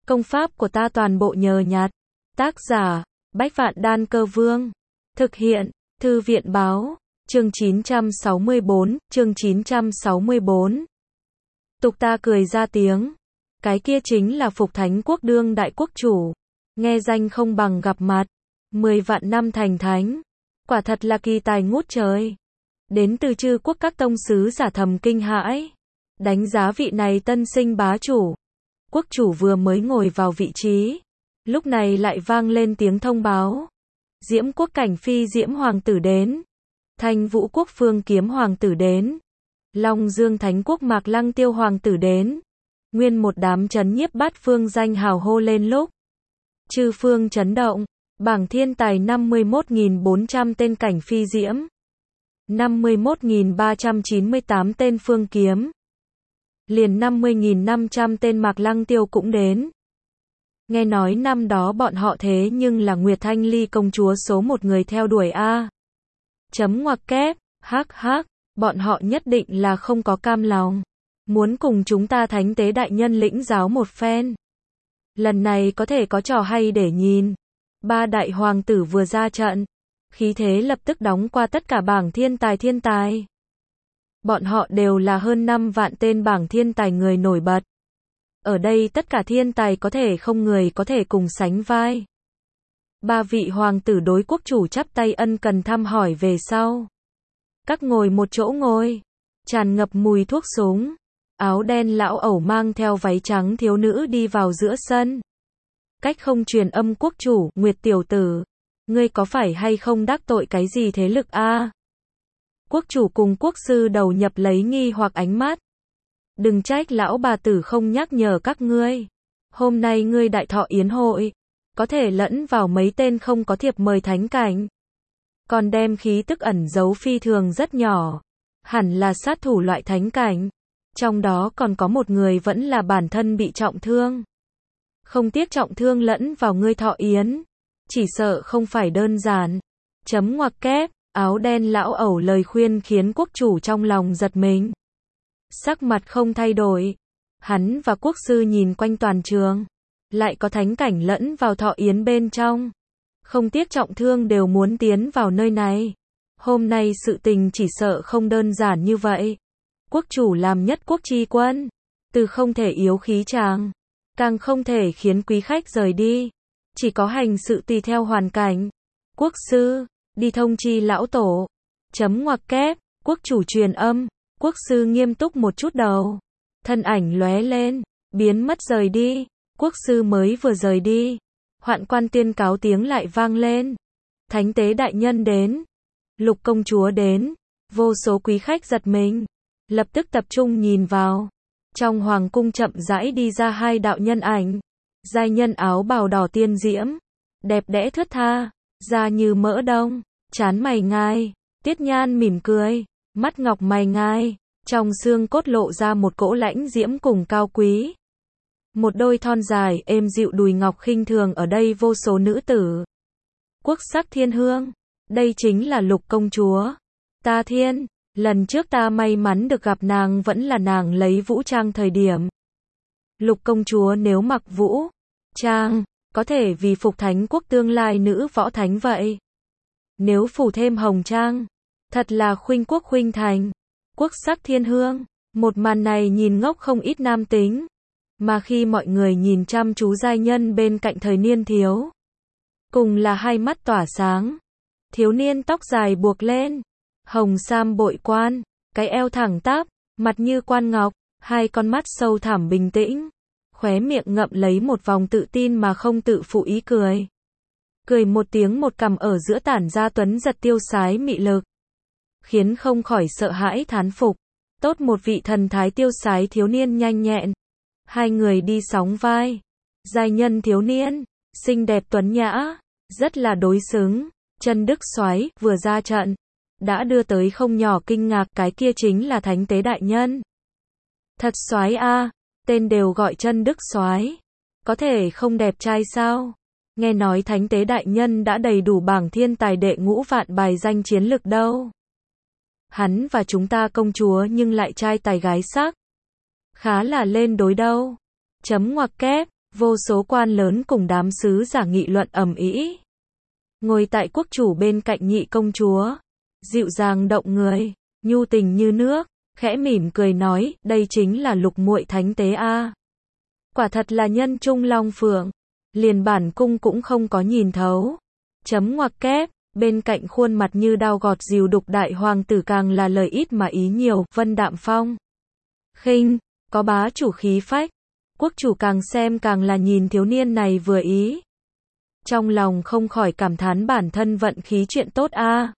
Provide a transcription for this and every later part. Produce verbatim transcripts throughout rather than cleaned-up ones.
Công pháp của ta toàn bộ nhờ nhặt. Tác giả, Bách Vạn Đan Cơ Vương. Thực hiện, Thư viện báo, chương chín trăm sáu mươi bốn, chương chín trăm sáu mươi bốn. Tục ta cười ra tiếng. Cái kia chính là Phục Thánh Quốc đương đại quốc chủ. Nghe danh không bằng gặp mặt. Mười vạn năm thành thánh. Quả thật là kỳ tài ngút trời. Đến từ chư quốc các tông sứ giả thầm kinh hãi. Đánh giá vị này tân sinh bá chủ. Quốc chủ vừa mới ngồi vào vị trí. Lúc này lại vang lên tiếng thông báo. Diễm quốc cảnh phi diễm hoàng tử đến. Thanh vũ quốc phương kiếm hoàng tử đến. Long dương thánh quốc mạc lăng tiêu hoàng tử đến. Nguyên một đám chấn nhiếp bát phương danh hào hô lên lúc. Chư phương chấn động. Bảng thiên tài năm mươi mốt nghìn bốn trăm tên cảnh phi diễm. năm mươi mốt nghìn ba trăm chín mươi tám tên phương kiếm. Liền năm mươi nghìn năm trăm tên mạc lăng tiêu cũng đến. Nghe nói năm đó bọn họ thế nhưng là Nguyệt Thanh Ly công chúa số một người theo đuổi a. Chấm ngoặc kép, hắc hắc, bọn họ nhất định là không có cam lòng. Muốn cùng chúng ta thánh tế đại nhân lĩnh giáo một phen. Lần này có thể có trò hay để nhìn. Ba đại hoàng tử vừa ra trận. Khí thế lập tức đóng qua tất cả bảng thiên tài thiên tài. Bọn họ đều là hơn năm vạn tên bảng thiên tài người nổi bật. Ở đây tất cả thiên tài có thể không người có thể cùng sánh vai. Ba vị hoàng tử đối quốc chủ chắp tay ân cần thăm hỏi về sau. Các ngồi một chỗ ngồi. Tràn ngập mùi thuốc súng. Áo đen lão ẩu mang theo váy trắng thiếu nữ đi vào giữa sân. Cách không truyền âm quốc chủ, Nguyệt tiểu tử. Ngươi có phải hay không đắc tội cái gì thế lực a? Quốc chủ cùng quốc sư đầu nhập lấy nghi hoặc ánh mắt. Đừng trách lão bà tử không nhắc nhở các ngươi. Hôm nay ngươi đại thọ yến hội. Có thể lẫn vào mấy tên không có thiệp mời thánh cảnh. Còn đem khí tức ẩn giấu phi thường rất nhỏ. Hẳn là sát thủ loại thánh cảnh. Trong đó còn có một người vẫn là bản thân bị trọng thương. Không tiếc trọng thương lẫn vào ngươi thọ yến. Chỉ sợ không phải đơn giản. Chấm ngoặc kép, áo đen lão ẩu lời khuyên khiến quốc chủ trong lòng giật mình. Sắc mặt không thay đổi. Hắn và quốc sư nhìn quanh toàn trường. Lại có thánh cảnh lẫn vào thọ yến bên trong. Không tiếc trọng thương đều muốn tiến vào nơi này. Hôm nay sự tình chỉ sợ không đơn giản như vậy. Quốc chủ làm nhất quốc chi quân. Từ không thể yếu khí tràng. Càng không thể khiến quý khách rời đi. Chỉ có hành sự tùy theo hoàn cảnh. Quốc sư, đi thông chi lão tổ. Chấm ngoặc kép, quốc chủ truyền âm. Quốc sư nghiêm túc một chút đầu. Thân ảnh lóe lên, biến mất rời đi. Quốc sư mới vừa rời đi. Hoạn quan tiên cáo tiếng lại vang lên. Thánh tế đại nhân đến. Lục công chúa đến. Vô số quý khách giật mình. Lập tức tập trung nhìn vào. Trong hoàng cung chậm rãi đi ra hai đạo nhân ảnh. Giai nhân áo bào đỏ tiên diễm. Đẹp đẽ thướt tha. Da như mỡ đông. Trán mày ngai. Tiết nhan mỉm cười. Mắt ngọc mày ngai. Trong xương cốt lộ ra một cỗ lãnh diễm cùng cao quý. Một đôi thon dài êm dịu đùi ngọc khinh thường ở đây vô số nữ tử. Quốc sắc thiên hương. Đây chính là Lục công chúa. Ta thiên. Lần trước ta may mắn được gặp nàng vẫn là nàng lấy vũ trang thời điểm. Lục công chúa nếu mặc vũ trang, có thể vì Phục Thánh Quốc tương lai nữ võ thánh vậy. Nếu phủ thêm hồng trang, thật là khuynh quốc khuynh thành. Quốc sắc thiên hương, một màn này nhìn ngốc không ít nam tính. Mà khi mọi người nhìn chăm chú giai nhân bên cạnh thời niên thiếu. Cùng là hai mắt tỏa sáng. Thiếu niên tóc dài buộc lên. Hồng sam bội quan, cái eo thẳng tắp, mặt như quan ngọc, hai con mắt sâu thẳm bình tĩnh. Khóe miệng ngậm lấy một vòng tự tin mà không tự phụ ý cười. Cười một tiếng một cằm ở giữa tản ra tuấn giật tiêu sái mị lực. Khiến không khỏi sợ hãi thán phục. Tốt một vị thần thái tiêu sái thiếu niên nhanh nhẹn. Hai người đi sóng vai. Giai nhân thiếu niên, xinh đẹp tuấn nhã, rất là đối xứng. Chân đức soái vừa ra trận. Đã đưa tới không nhỏ kinh ngạc, cái kia chính là thánh tế đại nhân. Thật soái a, tên đều gọi chân đức soái. Có thể không đẹp trai sao? Nghe nói thánh tế đại nhân đã đầy đủ bảng thiên tài đệ ngũ vạn bài danh chiến lực đâu. Hắn và chúng ta công chúa nhưng lại trai tài gái sắc. Khá là lên đối đâu. Chấm ngoặc kép, Vô số quan lớn cùng đám sứ giả nghị luận ầm ĩ. Ngồi tại quốc chủ bên cạnh nhị công chúa, dịu dàng động người, nhu tình như nước, khẽ mỉm cười nói, đây chính là lục muội thánh tế a. Quả thật là nhân trung long phượng, liền bản cung cũng không có nhìn thấu. Chấm ngoặc kép, bên cạnh khuôn mặt như đao gọt dìu đục đại hoàng tử càng là lời ít mà ý nhiều, Vân Đạm Phong khinh, có bá chủ khí phách. Quốc chủ càng xem càng là nhìn thiếu niên này vừa ý. Trong lòng không khỏi cảm thán bản thân vận khí chuyện tốt a.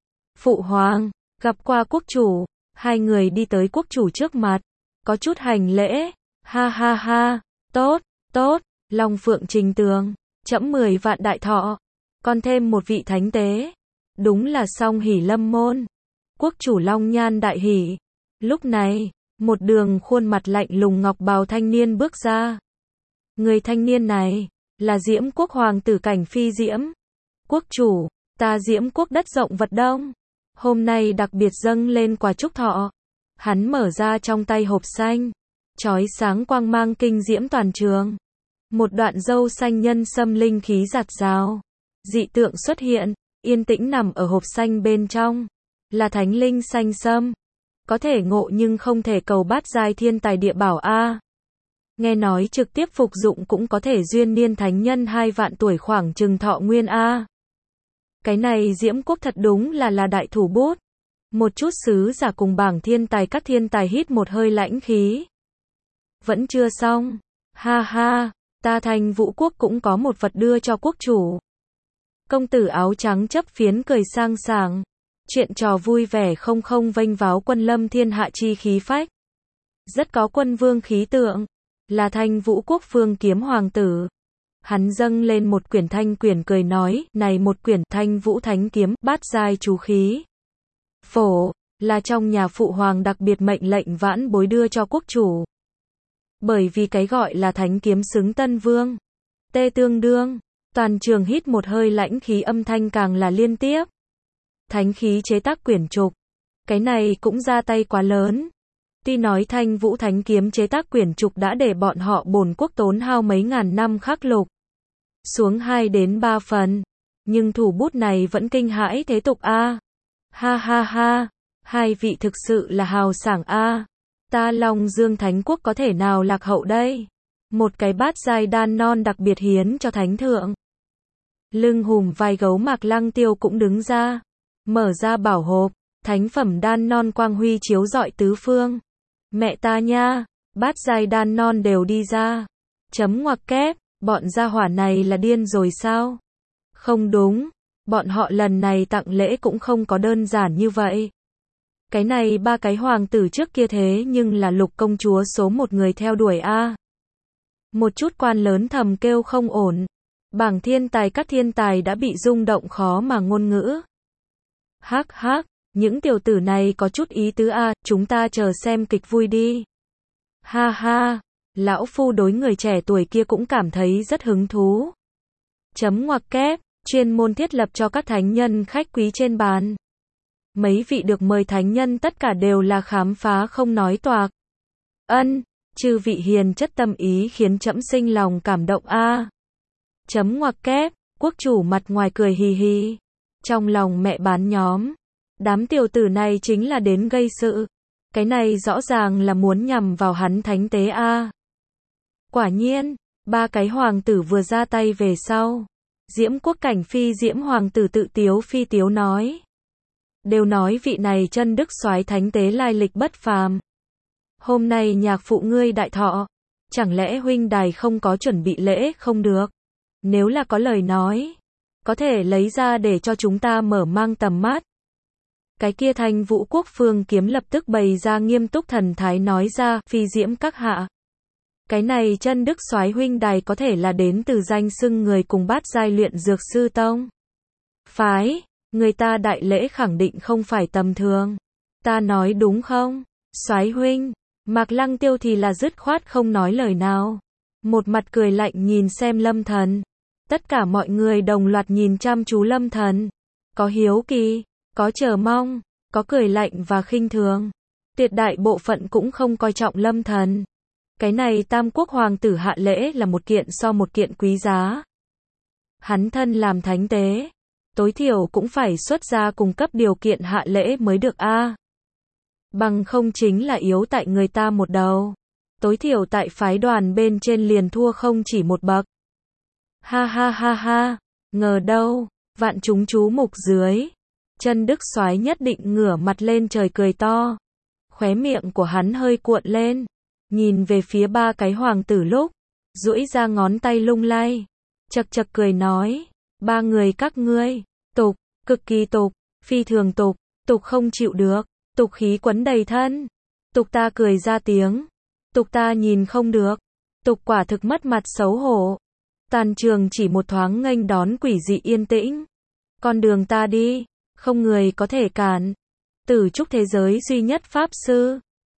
Phụ hoàng, gặp qua quốc chủ, hai người đi tới quốc chủ trước mặt, có chút hành lễ, ha ha ha, tốt, tốt, Long Phượng Trình Tường, trẫm mười vạn đại thọ, còn thêm một vị thánh tế, đúng là song hỷ lâm môn. Quốc chủ Long Nhan đại hỷ. Lúc này, một đường khuôn mặt lạnh lùng ngọc bào thanh niên bước ra. Người thanh niên này, là Diễm Quốc hoàng tử Cảnh Phi Diễm. Quốc chủ, ta Diễm Quốc đất rộng vật đông, hôm nay đặc biệt dâng lên quà chúc thọ. Hắn mở ra trong tay hộp xanh, chói sáng quang mang kinh diễm toàn trường. Một đoạn dâu xanh nhân sâm linh khí giạt rào, dị tượng xuất hiện, yên tĩnh nằm ở hộp xanh bên trong, là thánh linh xanh sâm. Có thể ngộ nhưng không thể cầu bát giai thiên tài địa bảo a. Nghe nói trực tiếp phục dụng cũng có thể duyên niên thánh nhân hai vạn tuổi khoảng chừng thọ nguyên a. Cái này Diễm Quốc thật đúng là là đại thủ bút. Một chút sứ giả cùng bảng thiên tài các thiên tài hít một hơi lãnh khí. Vẫn chưa xong. Ha ha, ta Thanh Vũ Quốc cũng có một vật đưa cho quốc chủ. Công tử áo trắng chấp phiến cười sang sảng. Chuyện trò vui vẻ không không vênh váo quân lâm thiên hạ chi khí phách. Rất có quân vương khí tượng. Là Thanh Vũ Quốc Phương Kiếm hoàng tử. Hắn dâng lên một quyển thanh quyển cười nói, này một quyển Thanh Vũ Thánh Kiếm, bát giai chú khí. Phổ, là trong nhà phụ hoàng đặc biệt mệnh lệnh vãn bối đưa cho quốc chủ. Bởi vì cái gọi là thánh kiếm xứng tân vương. Tê tương đương, toàn trường hít một hơi lãnh khí âm thanh càng là liên tiếp. Thánh khí chế tác quyển trục. Cái này cũng ra tay quá lớn. Tuy nói Thanh Vũ Thánh Kiếm chế tác quyển trục đã để bọn họ bổn quốc tốn hao mấy ngàn năm khắc lục. Xuống hai đến ba phần. Nhưng thủ bút này vẫn kinh hãi thế tục a. Ha ha ha. Hai vị thực sự là hào sảng a. Ta Long Dương Thánh Quốc có thể nào lạc hậu đây? Một cái bát giai đan non đặc biệt hiến cho thánh thượng. Lưng hùm vai gấu Mạc Lăng Tiêu cũng đứng ra. Mở ra bảo hộp. Thánh phẩm đan non quang huy chiếu rọi tứ phương. Mẹ ta nha, bát giai đan non đều đi ra. Chấm ngoặc kép, bọn gia hỏa này là điên rồi sao? Không đúng, bọn họ lần này tặng lễ cũng không có đơn giản như vậy. Cái này ba cái hoàng tử trước kia thế nhưng là lục công chúa số một người theo đuổi a. Một chút quan lớn thầm kêu không ổn. Bảng thiên tài các thiên tài đã bị rung động khó mà ngôn ngữ. Hắc hắc. Những tiểu tử này có chút ý tứ a, chúng ta chờ xem kịch vui đi. Ha ha, lão phu đối người trẻ tuổi kia cũng cảm thấy rất hứng thú. Chấm ngoặc kép, chuyên môn thiết lập cho các thánh nhân khách quý trên bàn. Mấy vị được mời thánh nhân tất cả đều là khám phá không nói toạc. Ân, chư vị hiền chất tâm ý khiến trẫm sinh lòng cảm động a. Chấm ngoặc kép, quốc chủ mặt ngoài cười hì hì. Trong lòng mẹ bán nhóm. Đám tiểu tử này chính là đến gây sự. Cái này rõ ràng là muốn nhằm vào hắn thánh tế a. Quả nhiên, ba cái hoàng tử vừa ra tay về sau. Diễm Quốc Cảnh Phi Diễm hoàng tử tự tiếu phi tiếu nói. Đều nói vị này chân đức soái thánh tế lai lịch bất phàm. Hôm nay nhạc phụ ngươi đại thọ. Chẳng lẽ huynh đài không có chuẩn bị lễ không được? Nếu là có lời nói, có thể lấy ra để cho chúng ta mở mang tầm mắt. Cái kia Thanh Vũ Quốc Phương Kiếm lập tức bày ra nghiêm túc thần thái nói ra, Phi Diễm các hạ. Cái này chân đức soái huynh đài có thể là đến từ danh xưng người cùng bát giai luyện dược sư tông. Phái, người ta đại lễ khẳng định không phải tầm thường. Ta nói đúng không? Soái huynh, Mạc Lăng Tiêu thì là dứt khoát không nói lời nào. Một mặt cười lạnh nhìn xem Lâm Thần. Tất cả mọi người đồng loạt nhìn chăm chú Lâm Thần. Có hiếu kỳ. Có chờ mong, có cười lạnh và khinh thường. Tuyệt đại bộ phận cũng không coi trọng Lâm Thần. Cái này Tam Quốc hoàng tử hạ lễ là một kiện so một kiện quý giá. Hắn thân làm thánh tế, tối thiểu cũng phải xuất ra cung cấp điều kiện hạ lễ mới được a. Bằng không chính là yếu tại người ta một đầu. Tối thiểu tại phái đoàn bên trên liền thua không chỉ một bậc. Ha ha ha ha, ngờ đâu, vạn chúng chú mục dưới. Chân Đức Soái nhất định ngửa mặt lên trời cười to. Khóe miệng của hắn hơi cuộn lên, nhìn về phía ba cái hoàng tử lúc, duỗi ra ngón tay lung lay, chật chật cười nói, ba người các ngươi, tục, cực kỳ tục, phi thường tục, tục không chịu được, tục khí quấn đầy thân, tục ta cười ra tiếng, tục ta nhìn không được, tục quả thực mất mặt xấu hổ. Toàn trường chỉ một thoáng nghênh đón quỷ dị yên tĩnh. Con đường ta đi, không người có thể cản. Tử trúc thế giới duy nhất pháp sư.